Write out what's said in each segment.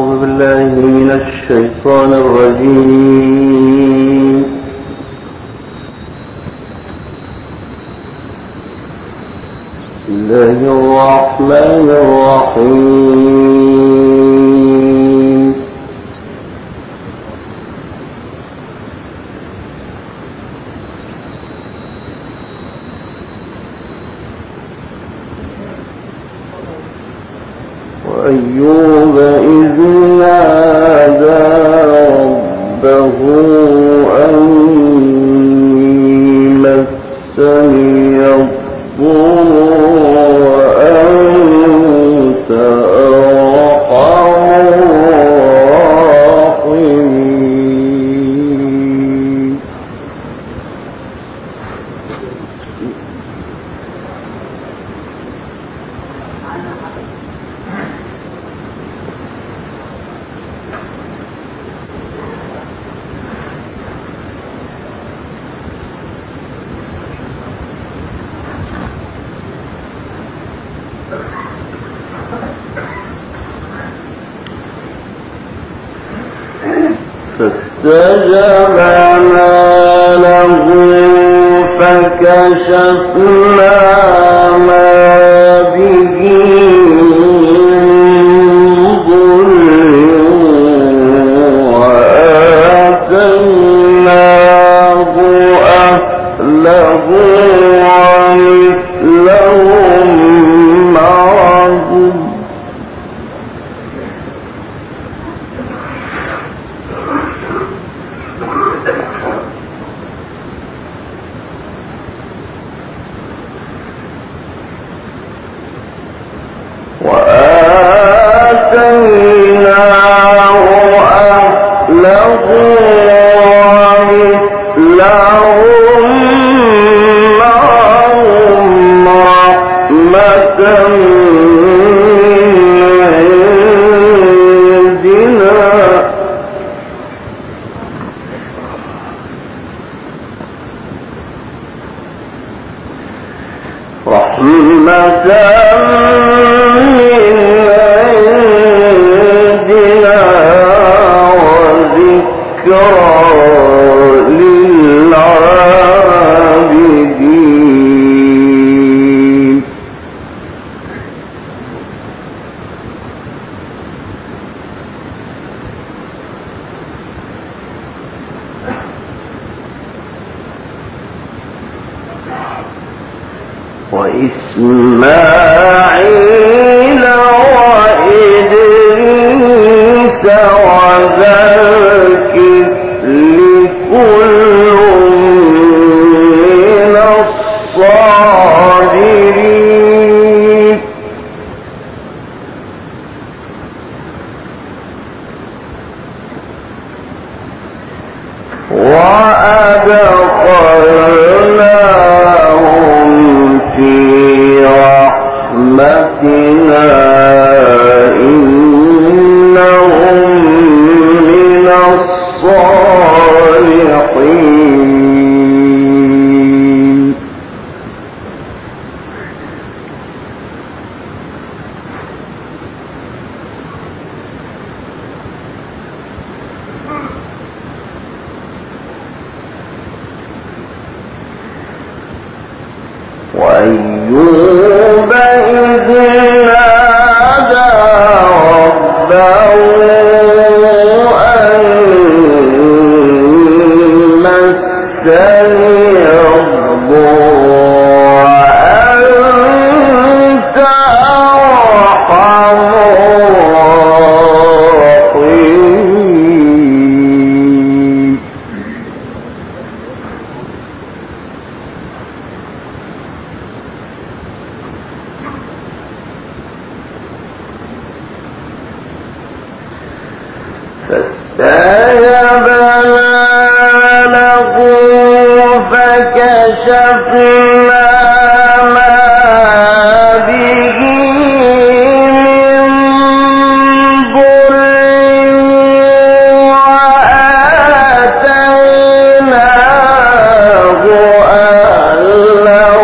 من الشيطان الرجيم. بسم الله الرحمن الرحيم. وأيوب إذ نادى ربه أني مسني الضر وأنت أرحم الراحمين. فاستجبنا له فكشفنا ما به من ضر وآتيناه أهله ومثلهم معهم وإسماعيل وإدريس وذا الكفل كل من الصابرين. وأدخلناهم في رحمتنا إنهم من الصالحين. وأيوب إذ نادى ربه أني مسني الضر وأنت أرحم الراحمين. فاستجبنا له فكشفنا ما به من ضر وآتيناه أهله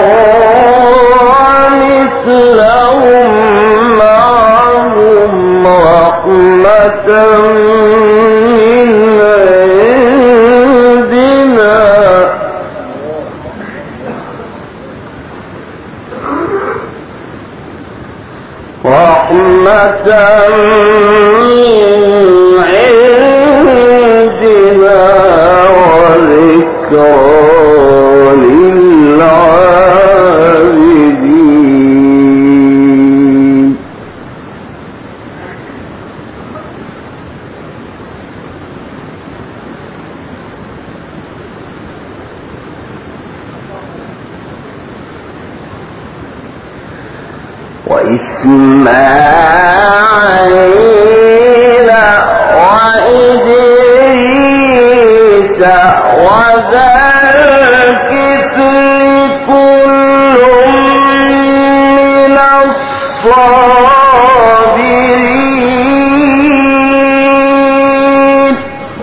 ومثلهم معهم رحمة وإسماعيل وإدريس وذا الكفل كل من الصابرين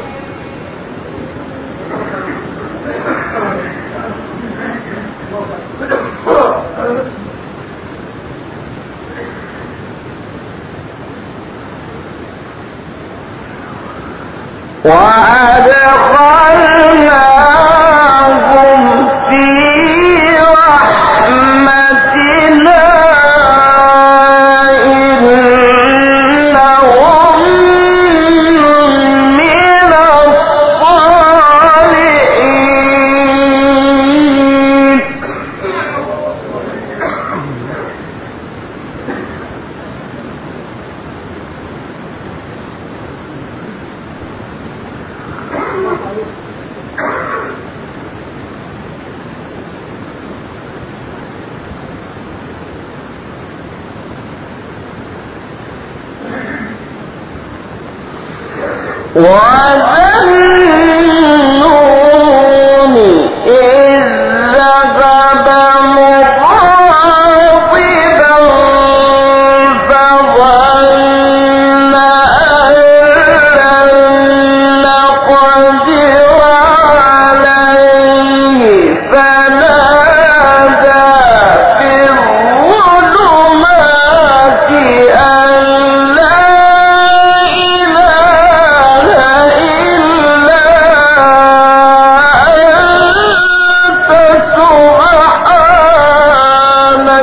وأدخلناهم في رحمتنا إنهم من الصالحين وذنون إذ ذهب مغاضبا فظن أن لن نقدر عليه فنادى في الظلمات أن لا إله إلا أنت سبحانك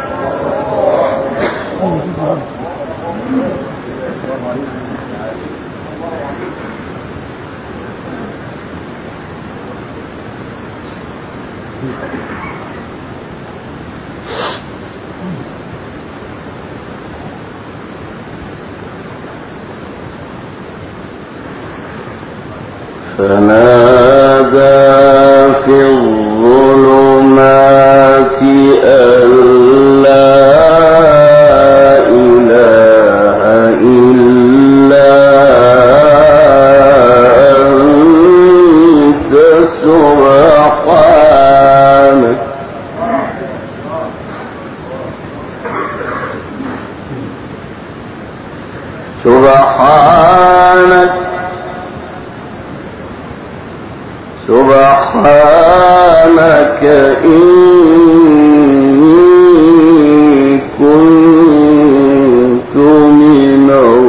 فنادى في الظلمات أن لا إله إلا أنت سبحانك سبحانك إني كنت من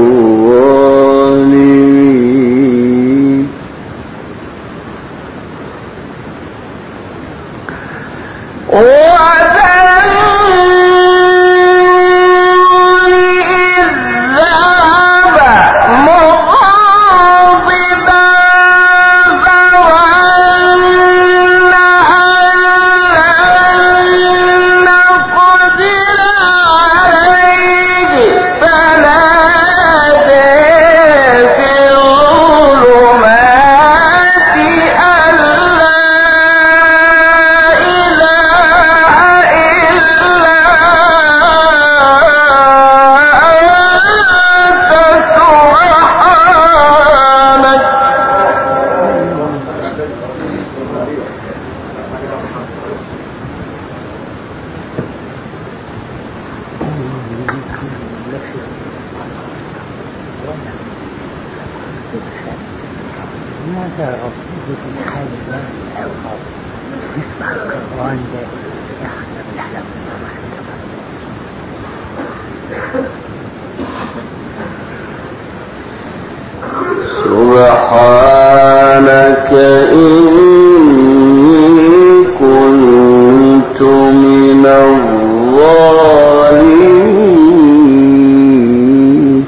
الظالمين ماذا ربه بالحال أو يسمع القرآن يحلم سبحانك إني كنت من الظالمين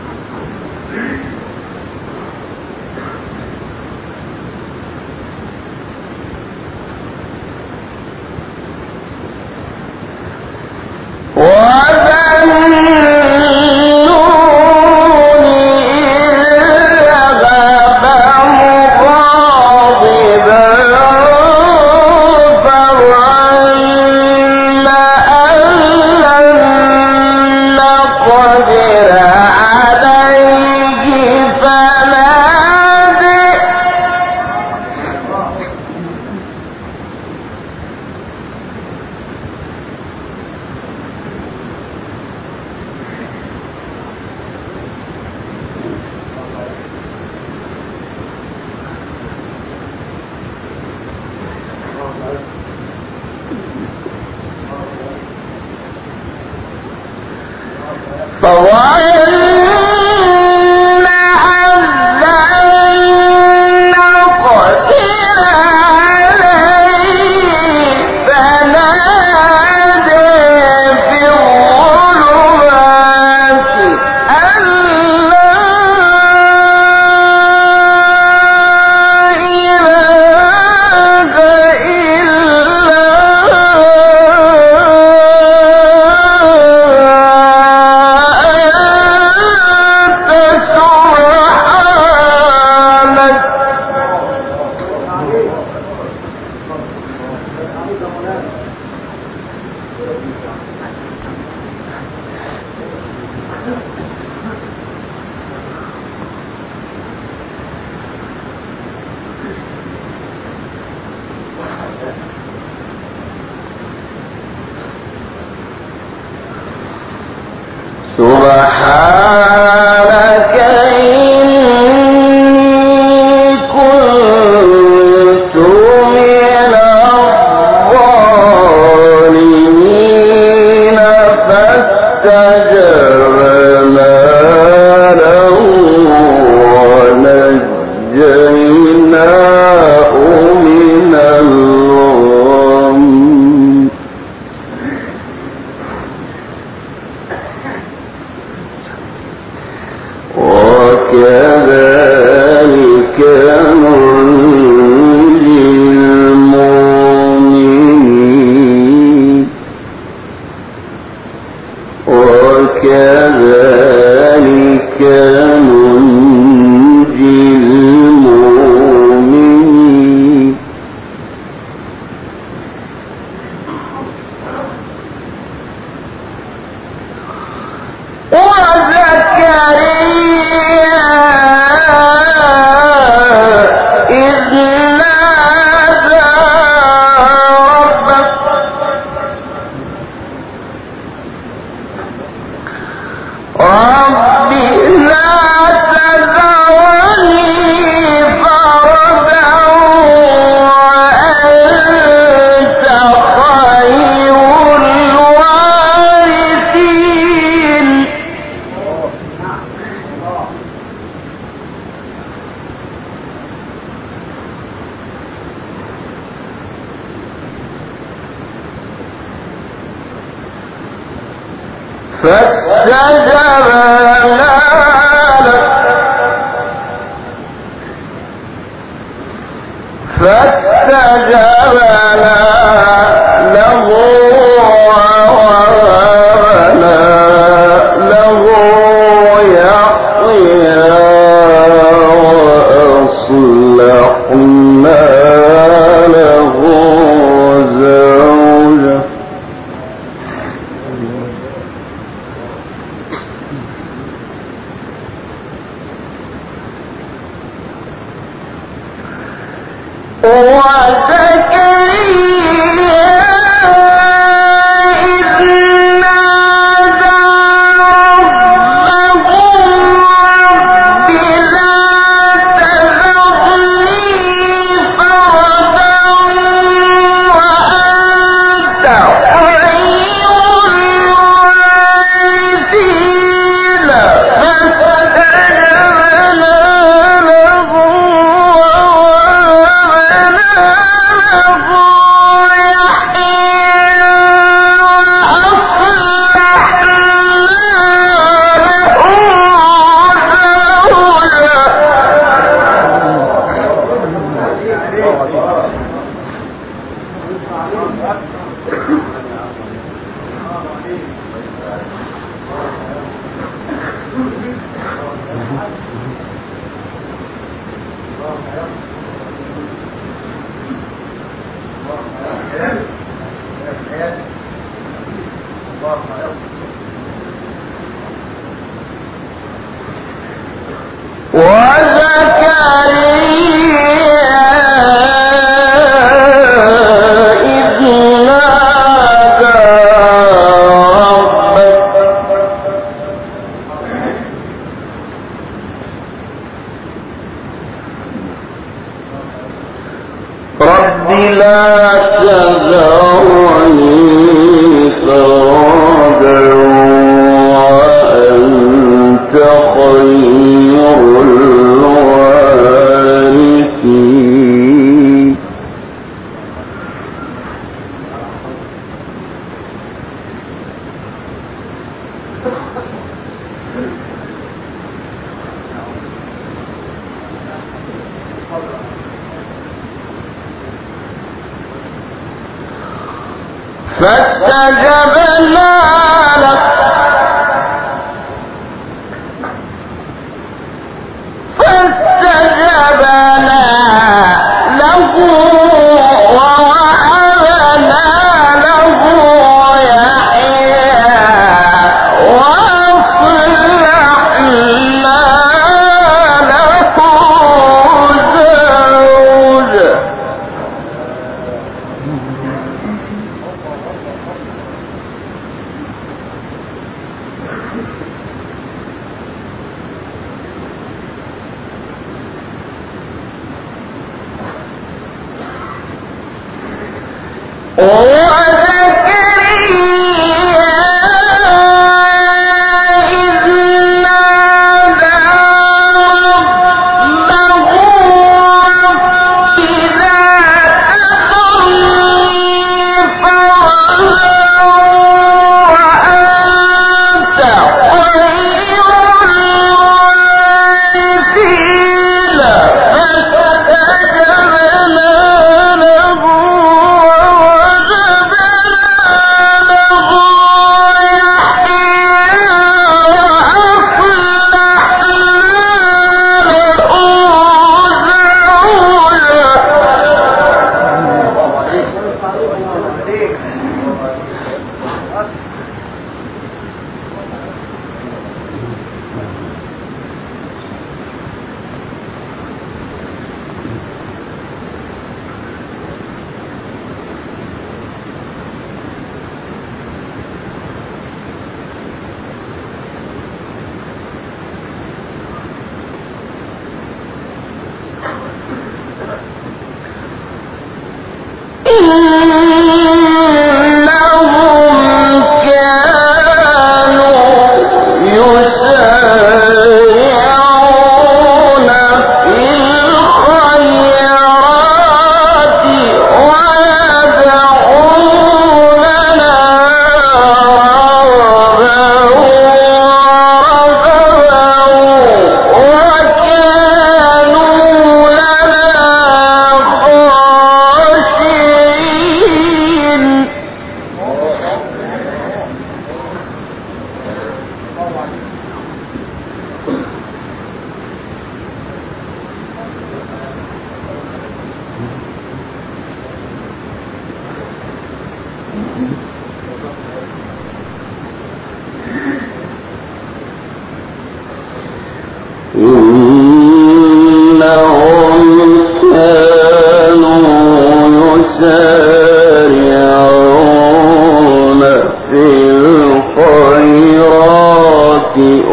سبحانك إني كنت من الظالمين فاستجبنا له ونجيناه من الغم وكذلك ننجي المؤمنين وكذلك ننجي المؤمنين وزكريا إذ نادى ربه رب لا تذرني فردا وأنت خير الوارثين فاستجبنا له ووهبنا له يحيى وأصلحنا له زوجه وزكريا إذ نادى ربه رب لا تذرني فردا وأنت خير الوارثين فاستجبنا له فاستجبنا له ووهبنا له يحيى وأصلحنا له زوجه إنهم كانوا يسارعون في الخيرات ويدعوننا رغبا وكانوا لنا خاشعين إنهم كانوا يسارعون في الخيرات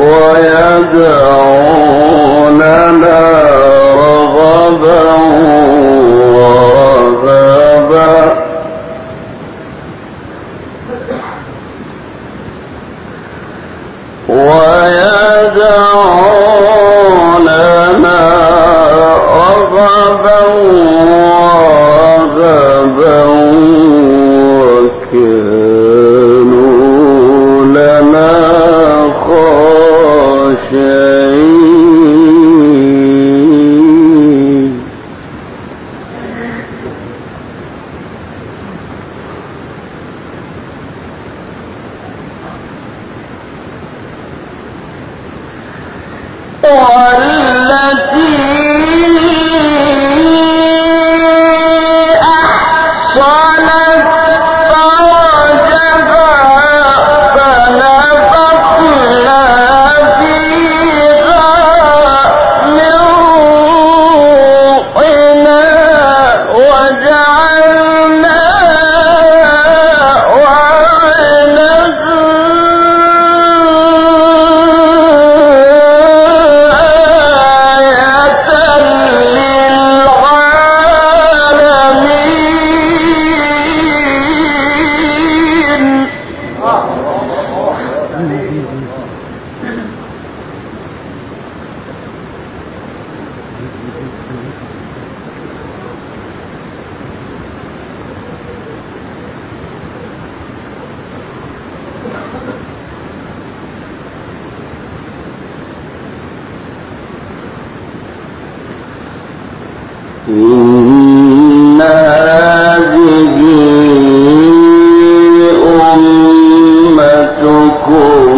ويدعوننا رغبا ورهبا وكانوا لنا خاشعين والتي أحصنت فرجها فنفخنا فيها إن هذه أمتكم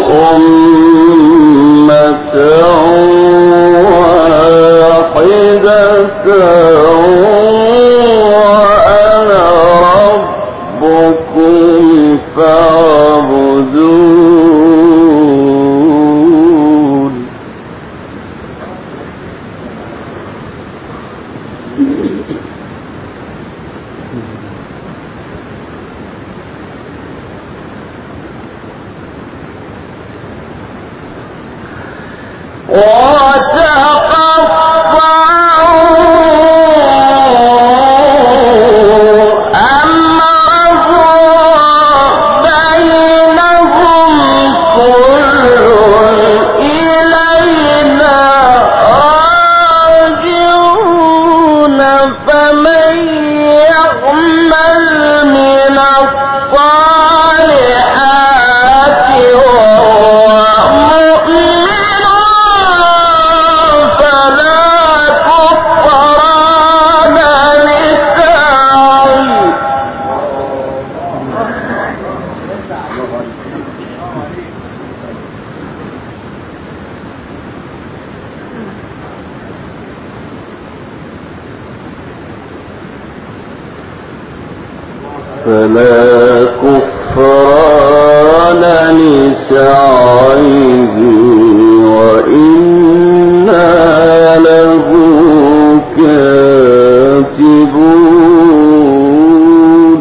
أمة واحدة وأنا ربكم فاعبدون. فمن يعمل من الصالحات وهو مؤمن فلا كفران لسعيه. فلا كفران لسعيه وإنا له كاتبون.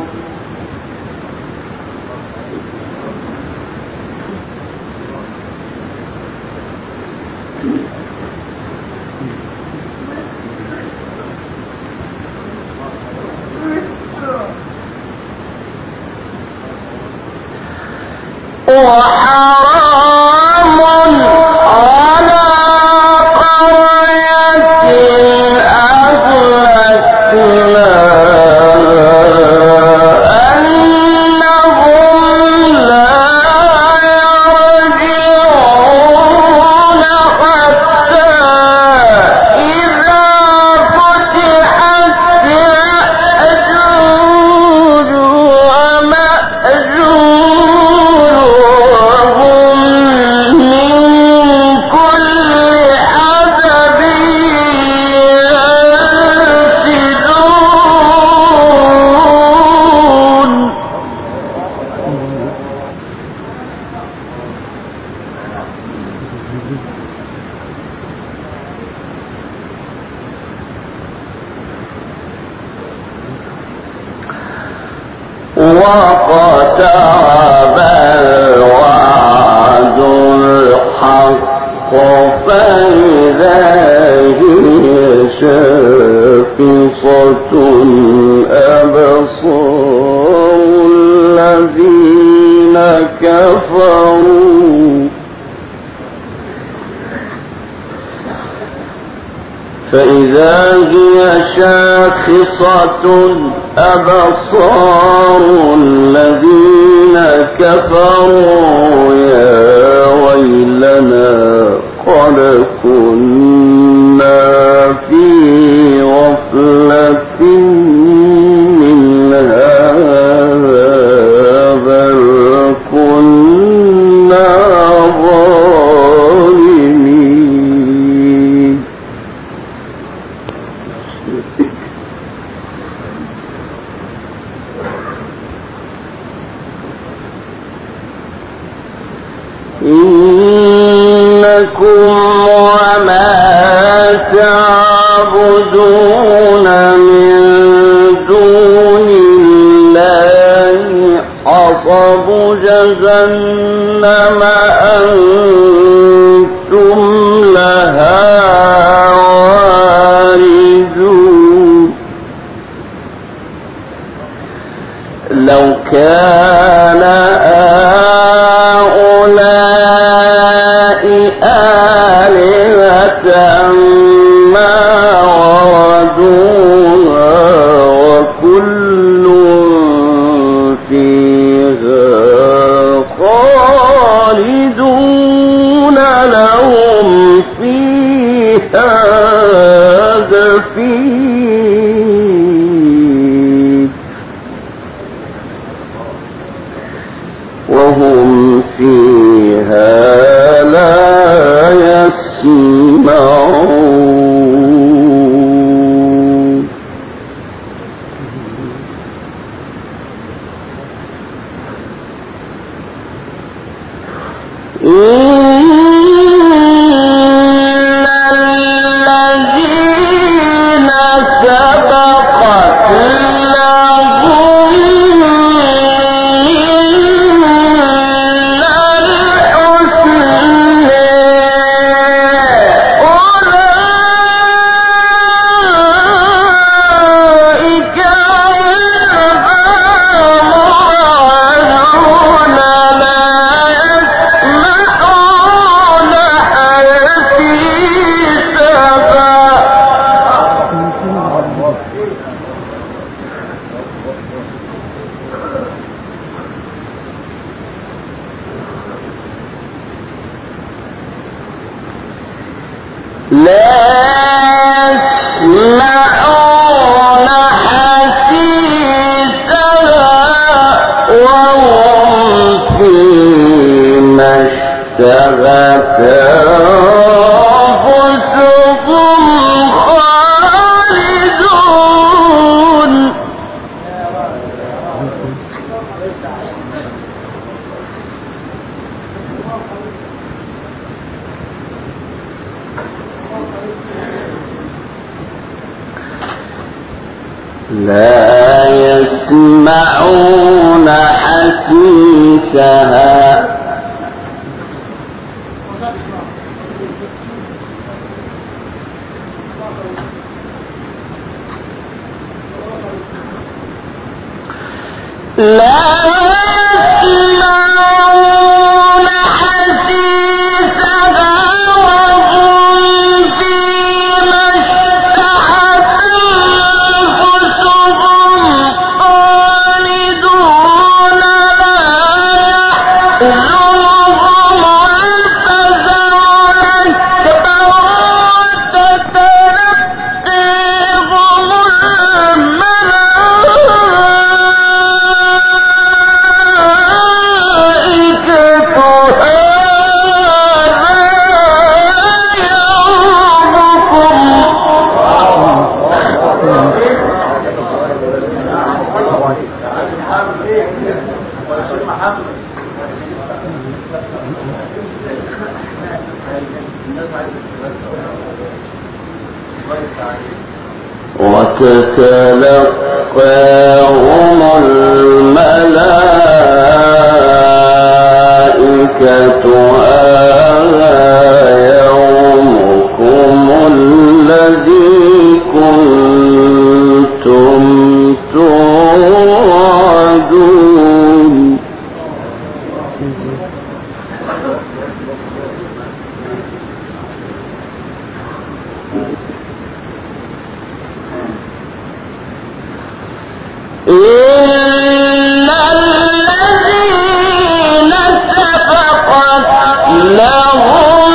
وحرام على قرية أهلكناها أنهم لا يرجعون حتى إذا فتحت يأجوج ومأجوج وهم من كل حدب ينسلون. واقترب الوعد الحق فإذا هي شاخصة أبصار الذين كفروا فإذا هي شاخصة أبصار الذين كفروا يا ويلنا قد كنا في غفلة من هذا بل كنا ظالمين. إنكم وما تعبدون من دون الله حصب جهنم أنتم لها واردون. لو كان هؤلاء آلهة ما وردوها وكل فيها خالدون لهم فيها زفير. لا يسمعون حسيسها وهم فيما اشتهت أنفسهم خالدون لا يسمعون حسيسها لا يسمعون حسيسها وهم فيما اشتهت أنفسهم خالدون لا يحزنهم الفزع الأكبر وتتلقيهم وتتلقاهم الملائكة هذا يومكم الذي كنتم توعدون إن الذين سبقت لهم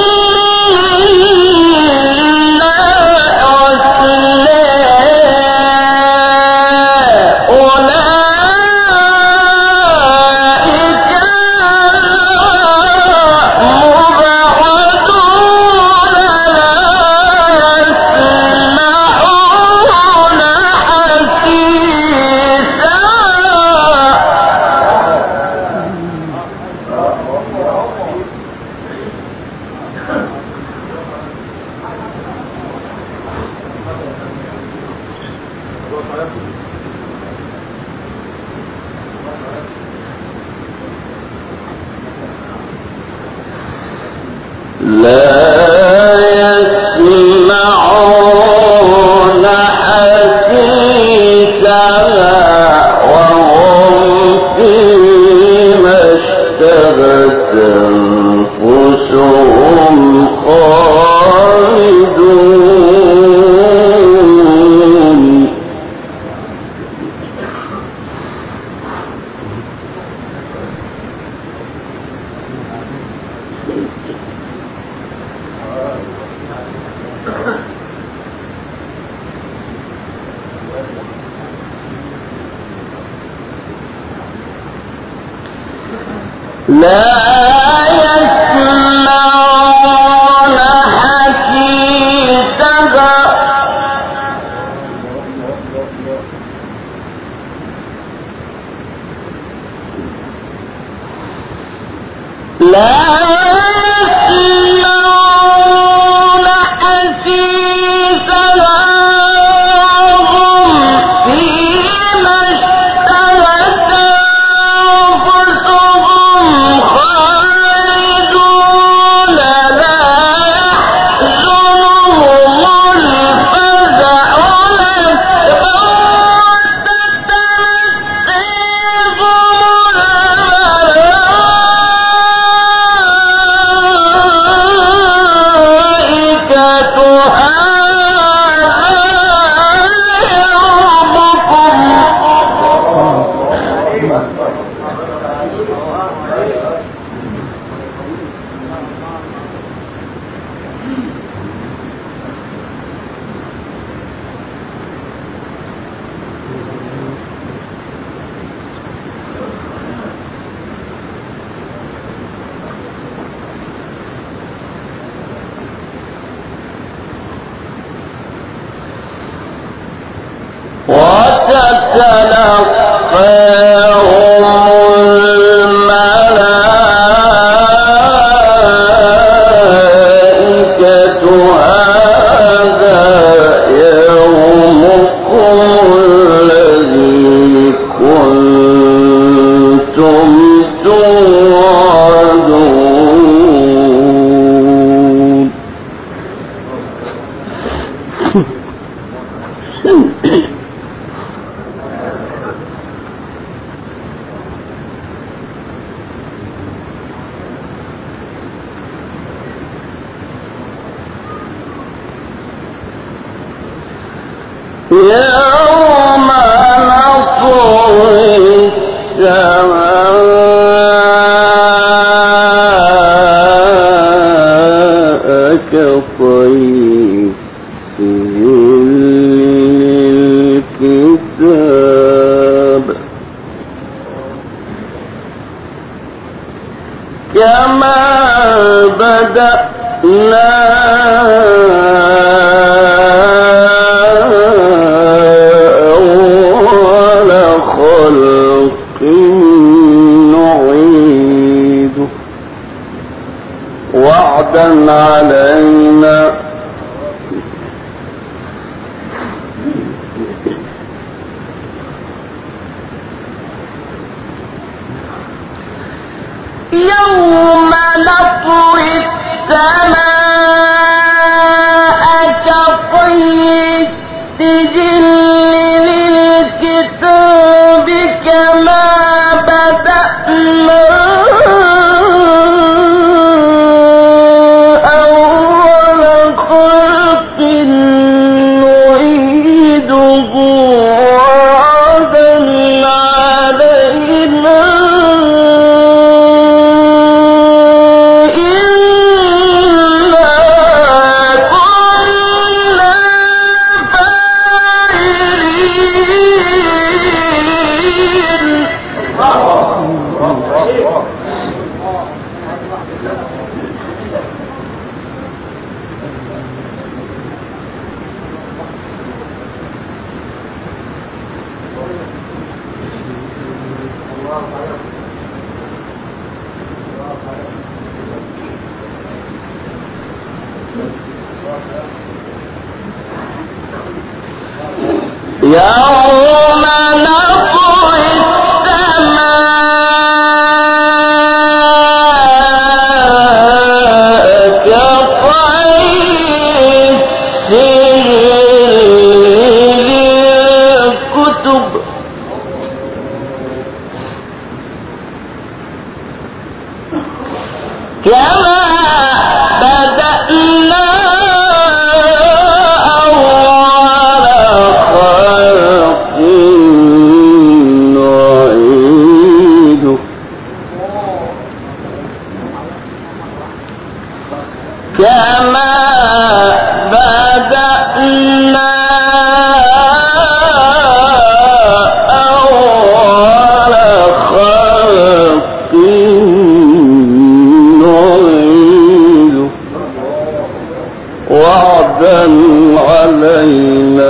لا يسمعون حسيسها وهم فيما اشتهت أنفسهم خالدون لا يسمعون حسيسها لا يسمعون حسيسها وهم فيما اشتهت أنفسهم خالدون يوم نطوي السماء كطي الكتاب كما بدأنا أول خلق نعيده وعدا علينا يوم نطوي السماء كطي السجل للكتاب كما بدأنا أول خلق نعيده وعدا علينا يوم نطوي السماء كطي السجل للكتب كما بدأنا كما بدأنا أول خلق نعيده وعدا علينا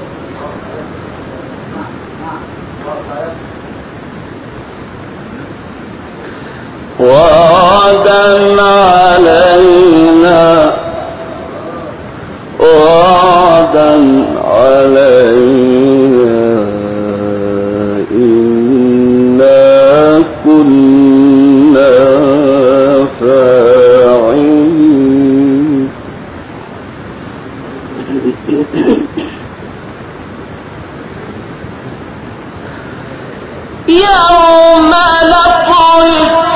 وعدا علينا وعدا علينا إنا كنا فاعلين يوم نطوي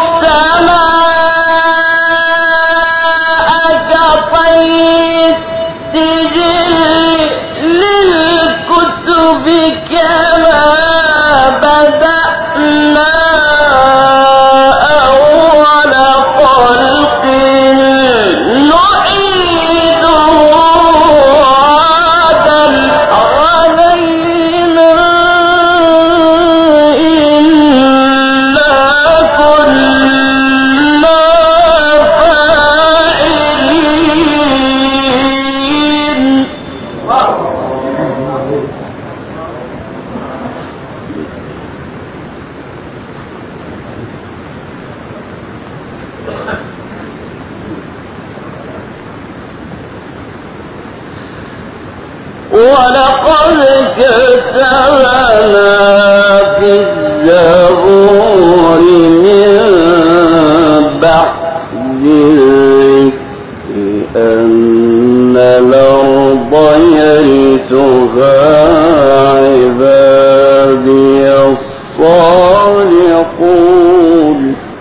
السماء كطي السجل للكتب ولقد كتبنا في الزبور من بعد الذكر أن الأرض يرثها عبادي الصالحون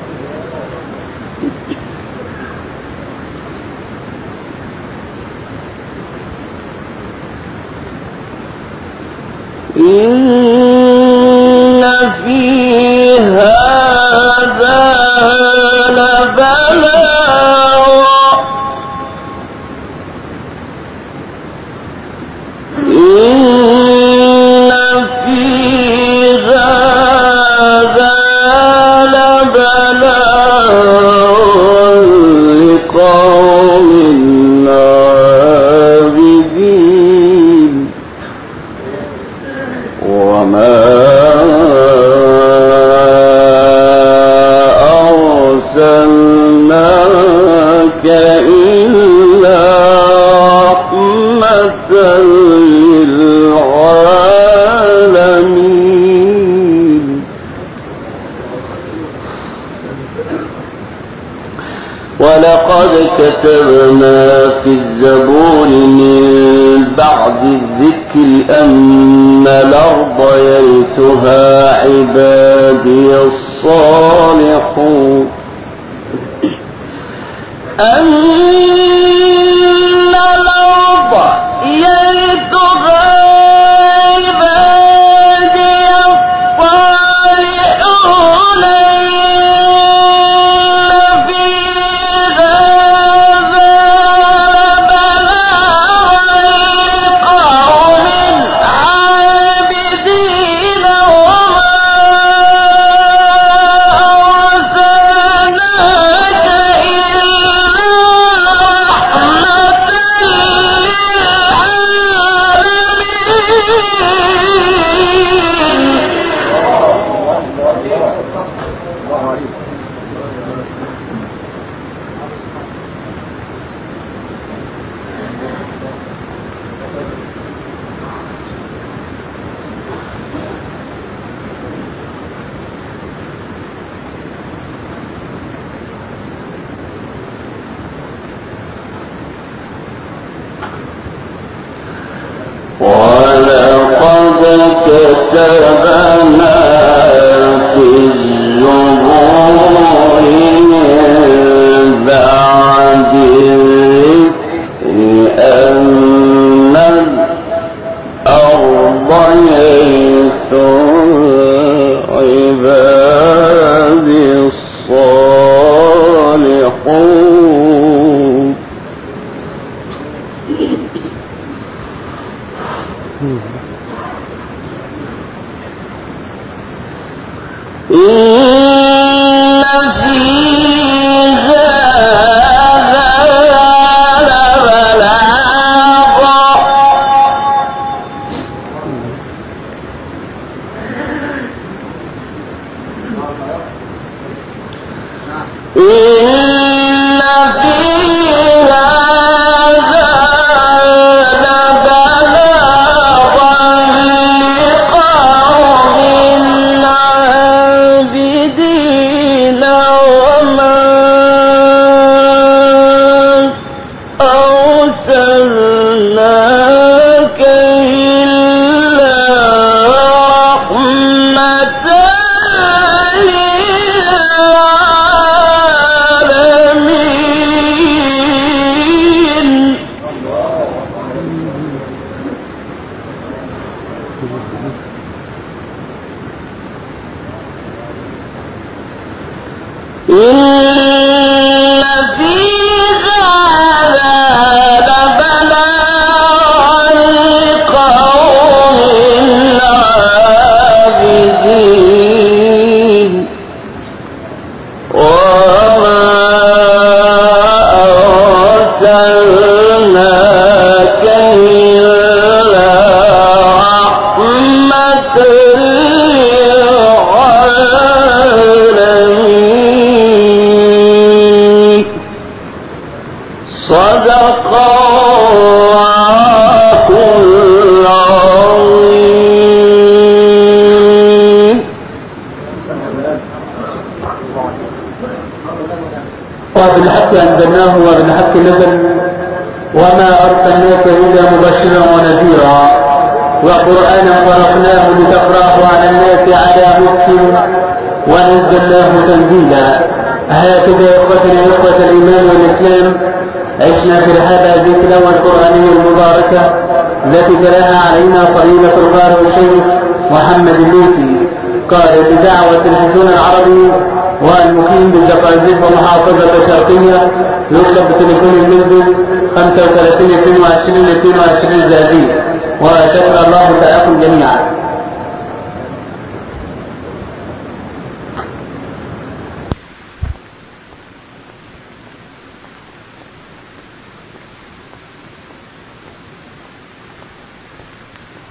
إن في هذا لبلاغا إن في هذا لبلاغا لقوم عابدين وما أرسلناك إلا رحمة للعالمين ولقد كتبنا في الزبور من بعد الذكر أن الأرض يرثها عبادي الصالحون أن الأرض يرثها عبادي الصالحون ولقد كتبنا في الزبور من بعد الذكر أن الأرض يرثها عبادي الصالحون إن في هذا لبلاغا إن في هذا لبلاغا لقوم عابدين وما أرسلناك إلا رحمة للعالمين إن في هذا لبلاغا لقوم عابدين وما أرسلناك إلا رحمة للعالمين صدق الله أنزلناه وبالحق نزل وما أرسلناك إلا مبشرا ونذيرا وقرآنا فرقناه لتقرأه على الناس على مكس ونزلناه تنزيلا. هكذا إخوتنا إخوة الإيمان والإسلام عشنا في هذه التلاوة القرآنية المباركة التي تلاها علينا فضيلة القارئ الشيخ محمد الليثي قارئ بدعوة الحسون العربي والمقيم بالزقازيق ومحافظة الشرقية. يطلب بتليفون المنزل 35 22 22 زازية. وشكر الله تعالى جميعا.